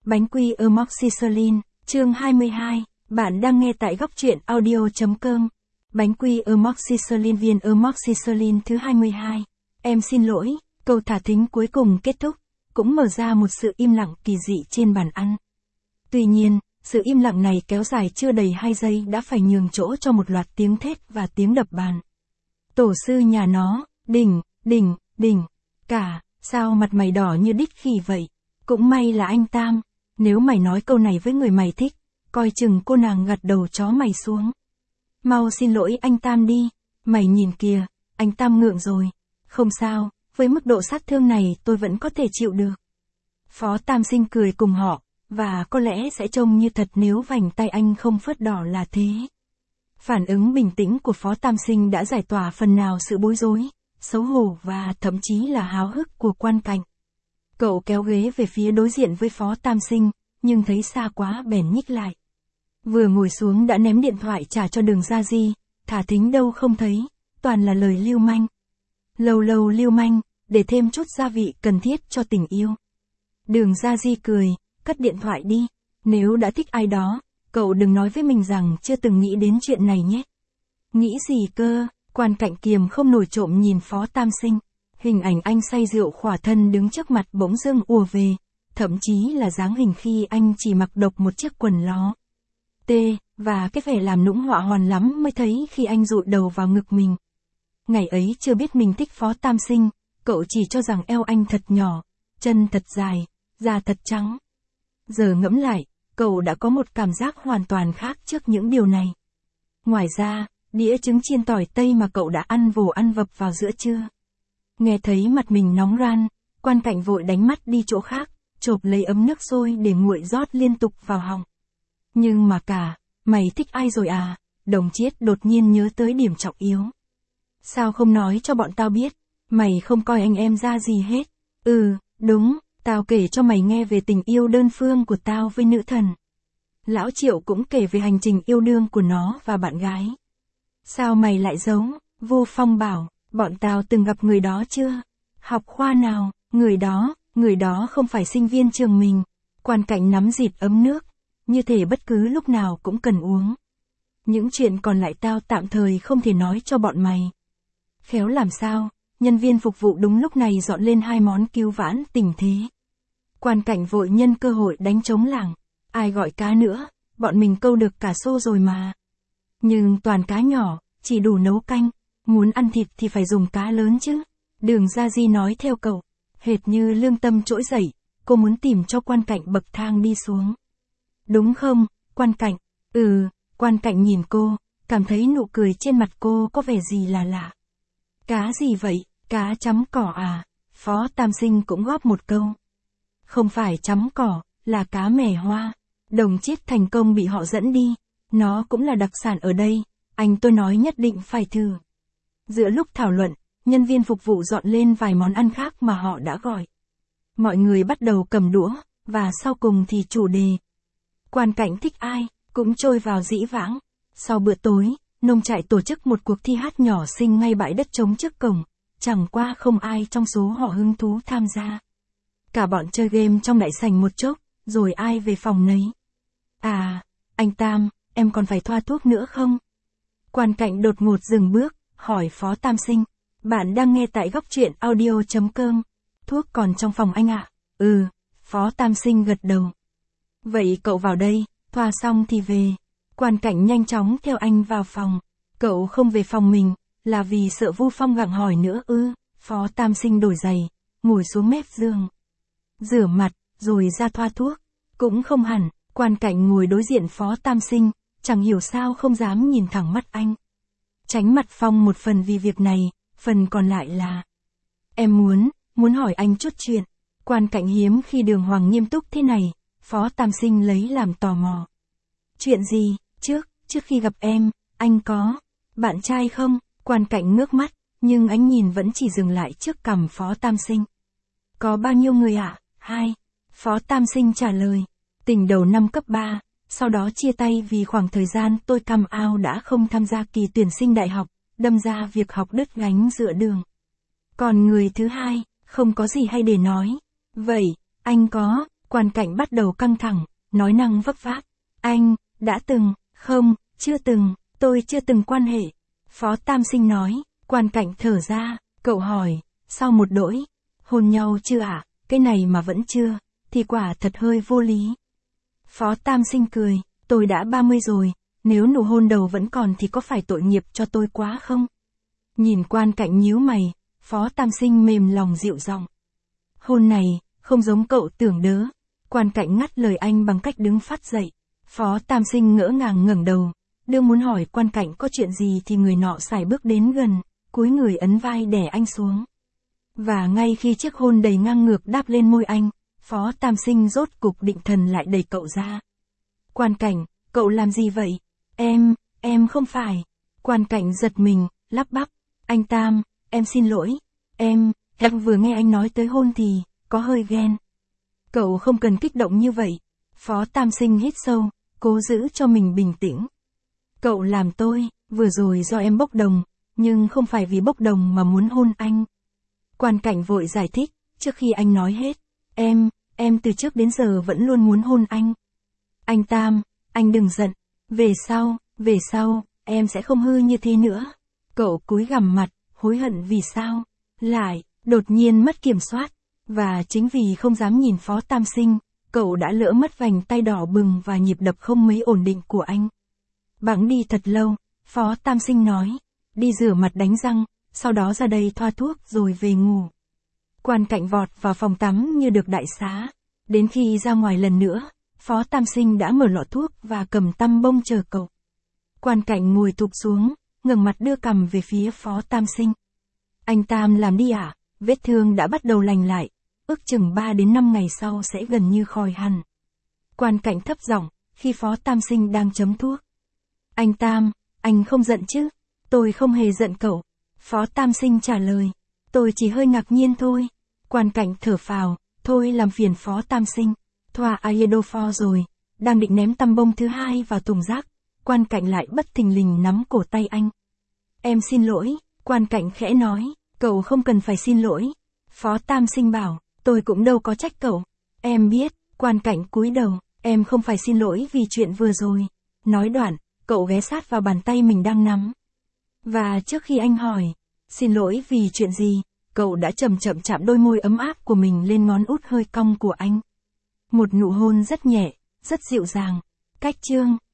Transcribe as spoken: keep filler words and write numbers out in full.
Bánh quy amoxicillin, chương hai mươi hai, bạn đang nghe tại góc truyện audio.com. Bánh quy amoxicillin viên amoxicillin thứ hai mươi hai. Em xin lỗi, câu thả thính cuối cùng kết thúc, cũng mở ra một sự im lặng kỳ dị trên bàn ăn. Tuy nhiên, sự im lặng này kéo dài chưa đầy hai giây đã phải nhường chỗ cho một loạt tiếng thét và tiếng đập bàn. Tổ sư nhà nó, đỉnh, đỉnh, đỉnh, cả, sao mặt mày đỏ như đít khỉ vậy? Cũng may là anh Tam, nếu mày nói câu này với người mày thích, coi chừng cô nàng gật đầu chó mày xuống. Mau xin lỗi anh Tam đi, mày nhìn kìa, anh Tam ngượng rồi. Không sao, với mức độ sát thương này tôi vẫn có thể chịu được. Phó Tam Sinh cười cùng họ, và có lẽ sẽ trông như thật nếu vành tay anh không phớt đỏ là thế. Phản ứng bình tĩnh của Phó Tam Sinh đã giải tỏa phần nào sự bối rối, xấu hổ và thậm chí là háo hức của Quan Cảnh. Cậu kéo ghế về phía đối diện với Phó Tam Sinh, nhưng thấy xa quá bèn nhích lại. Vừa ngồi xuống đã ném điện thoại trả cho Đường Gia Di, thả thính đâu không thấy, toàn là lời lưu manh. Lâu lâu lưu manh, để thêm chút gia vị cần thiết cho tình yêu. Đường Gia Di cười, cất điện thoại đi, nếu đã thích ai đó, cậu đừng nói với mình rằng chưa từng nghĩ đến chuyện này nhé. Nghĩ gì cơ? Quan Cảnh kiềm không nổi trộm nhìn Phó Tam Sinh. Hình ảnh anh say rượu khỏa thân đứng trước mặt bỗng dưng ùa về, thậm chí là dáng hình khi anh chỉ mặc độc một chiếc quần ló. Tê, và cái vẻ làm nũng họa hoàn lắm mới thấy khi anh dụi đầu vào ngực mình. Ngày ấy chưa biết mình thích Phó Tam Sinh, cậu chỉ cho rằng eo anh thật nhỏ, chân thật dài, da thật trắng. Giờ ngẫm lại, cậu đã có một cảm giác hoàn toàn khác trước những điều này. Ngoài ra, đĩa trứng chiên tỏi tây mà cậu đã ăn vồ ăn vập vào giữa trưa. Nghe thấy mặt mình nóng ran, Quan Cảnh vội đánh mắt đi chỗ khác, chộp lấy ấm nước sôi để nguội rót liên tục vào họng. Nhưng mà cả, mày thích ai rồi à? Đồng Chiết đột nhiên nhớ tới điểm trọng yếu. Sao không nói cho bọn tao biết, mày không coi anh em ra gì hết. Ừ, đúng, tao kể cho mày nghe về tình yêu đơn phương của tao với nữ thần. Lão Triệu cũng kể về hành trình yêu đương của nó và bạn gái. Sao mày lại giấu? Vô Phong bảo, bọn tao từng gặp người đó chưa? Học khoa nào? Người đó, người đó không phải sinh viên trường mình. Quan Cảnh nắm dịt ấm nước, như thể bất cứ lúc nào cũng cần uống. Những chuyện còn lại tao tạm thời không thể nói cho bọn mày. Khéo làm sao, nhân viên phục vụ đúng lúc này dọn lên hai món cứu vãn tình thế. Quan Cảnh vội nhân cơ hội đánh trống lảng. Ai gọi cá nữa, bọn mình câu được cả xô rồi mà. Nhưng toàn cá nhỏ, chỉ đủ nấu canh. Muốn ăn thịt thì phải dùng cá lớn chứ. Đường Gia Di nói theo cậu, hệt như lương tâm trỗi dậy, cô muốn tìm cho Quan Cảnh bậc thang đi xuống. Đúng không, Quan Cảnh? Ừ, Quan Cảnh nhìn cô, cảm thấy nụ cười trên mặt cô có vẻ gì là lạ. Cá gì vậy, cá chấm cỏ à? Phó Tam Sinh cũng góp một câu. Không phải chấm cỏ, là cá mè hoa. Đồng Chiết thành công bị họ dẫn đi, nó cũng là đặc sản ở đây, anh tôi nói nhất định phải thử. Giữa lúc thảo luận, nhân viên phục vụ dọn lên vài món ăn khác mà họ đã gọi. Mọi người bắt đầu cầm đũa, và sau cùng thì chủ đề. Quan Cảnh thích ai, cũng trôi vào dĩ vãng. Sau bữa tối, nông trại tổ chức một cuộc thi hát nhỏ xinh ngay bãi đất trống trước cổng, chẳng qua không ai trong số họ hứng thú tham gia. Cả bọn chơi game trong đại sảnh một chốc, rồi ai về phòng nấy. À, anh Tam, em còn phải thoa thuốc nữa không? Quan Cảnh đột ngột dừng bước, hỏi Phó Tam Sinh. Bạn đang nghe tại góc truyện audio.com. Thuốc còn trong phòng anh ạ. À? Ừ, Phó Tam Sinh gật đầu. Vậy cậu vào đây, thoa xong thì về. Quan Cảnh nhanh chóng theo anh vào phòng. Cậu không về phòng mình, là vì sợ Vu Phong gặng hỏi nữa ư? Phó Tam Sinh đổi giày, ngồi xuống mép giường. Rửa mặt, rồi ra thoa thuốc. Cũng không hẳn, Quan Cảnh ngồi đối diện Phó Tam Sinh, chẳng hiểu sao không dám nhìn thẳng mắt anh. Tránh mặt Phong một phần vì việc này, phần còn lại là... Em muốn, muốn hỏi anh chút chuyện. Quan Cảnh hiếm khi Đường Hoàng nghiêm túc thế này, Phó Tam Sinh lấy làm tò mò. Chuyện gì? Trước, trước khi gặp em, anh có bạn trai không? Quan Cảnh ngước mắt, nhưng ánh nhìn vẫn chỉ dừng lại trước cằm Phó Tam Sinh. Có bao nhiêu người ạ? À? Hai. Phó Tam Sinh trả lời. Tình đầu năm cấp ba, sau đó chia tay vì khoảng thời gian tôi cam ao đã không tham gia kỳ tuyển sinh đại học, đâm ra việc học đứt gánh giữa đường. Còn người thứ hai, không có gì hay để nói. Vậy, anh có, Quan cảnh bắt đầu căng thẳng, nói năng vấp váp. Anh, đã từng, không, chưa từng, tôi chưa từng quan hệ. Phó Tam Sinh nói, quan cảnh thở ra, cậu hỏi, sau một đỗi, hôn nhau chưa ạ, à? Cái này mà vẫn chưa, thì quả thật hơi vô lý. Phó Tam Sinh cười, tôi đã ba mươi rồi, nếu nụ hôn đầu vẫn còn thì có phải tội nghiệp cho tôi quá không? Nhìn quan cảnh nhíu mày, Phó Tam Sinh mềm lòng dịu giọng. Hôn này, không giống cậu tưởng đớ. Quan cảnh ngắt lời anh bằng cách đứng phát dậy. Phó Tam Sinh ngỡ ngàng ngẩng đầu, đưa muốn hỏi quan cảnh có chuyện gì thì người nọ sải bước đến gần, cúi người ấn vai đè anh xuống. Và ngay khi chiếc hôn đầy ngang ngược đáp lên môi anh, Phó Tam Sinh rốt cục định thần lại đẩy cậu ra. Quan cảnh, cậu làm gì vậy? Em, em không phải. Quan cảnh giật mình, lắp bắp. Anh Tam, em xin lỗi. Em, em vừa nghe anh nói tới hôn thì, có hơi ghen. Cậu không cần kích động như vậy. Phó Tam Sinh hít sâu, cố giữ cho mình bình tĩnh. Cậu làm tôi, vừa rồi do em bốc đồng, nhưng không phải vì bốc đồng mà muốn hôn anh. Quan cảnh vội giải thích, trước khi anh nói hết. Em, em từ trước đến giờ vẫn luôn muốn hôn anh. Anh Tam, anh đừng giận. Về sau, về sau, em sẽ không hư như thế nữa. Cậu cúi gằm mặt, hối hận vì sao. Lại, đột nhiên mất kiểm soát. Và chính vì không dám nhìn Phó Tam Sinh, cậu đã lỡ mất vành tay đỏ bừng và nhịp đập không mấy ổn định của anh. Bẵng đi thật lâu, Phó Tam Sinh nói. Đi rửa mặt đánh răng, sau đó ra đây thoa thuốc rồi về ngủ. Quan cảnh vọt vào phòng tắm như được đại xá. Đến khi ra ngoài lần nữa, Phó Tam Sinh đã mở lọ thuốc và cầm tăm bông chờ cậu. Quan cảnh ngồi thụp xuống, ngẩng mặt đưa cằm về phía Phó Tam Sinh. Anh Tam làm đi ạ, à? Vết thương đã bắt đầu lành lại, ước chừng ba đến năm ngày sau sẽ gần như khỏi hẳn. Quan cảnh thấp giọng, khi Phó Tam Sinh đang chấm thuốc. Anh Tam, anh không giận chứ? Tôi không hề giận cậu. Phó Tam Sinh trả lời. Tôi chỉ hơi ngạc nhiên thôi. Quan cảnh thở phào, thôi làm phiền Phó Tam Sinh. Thoa iodofor rồi, đang định ném tăm bông thứ hai vào thùng rác. Quan cảnh lại bất thình lình nắm cổ tay anh. Em xin lỗi, quan cảnh khẽ nói, cậu không cần phải xin lỗi. Phó Tam Sinh bảo, tôi cũng đâu có trách cậu. Em biết, quan cảnh cúi đầu, em không phải xin lỗi vì chuyện vừa rồi. Nói đoạn, cậu ghé sát vào bàn tay mình đang nắm. Và trước khi anh hỏi, xin lỗi vì chuyện gì, cậu đã chậm chậm chạm đôi môi ấm áp của mình lên ngón út hơi cong của anh. Một nụ hôn rất nhẹ, rất dịu dàng. Cách chương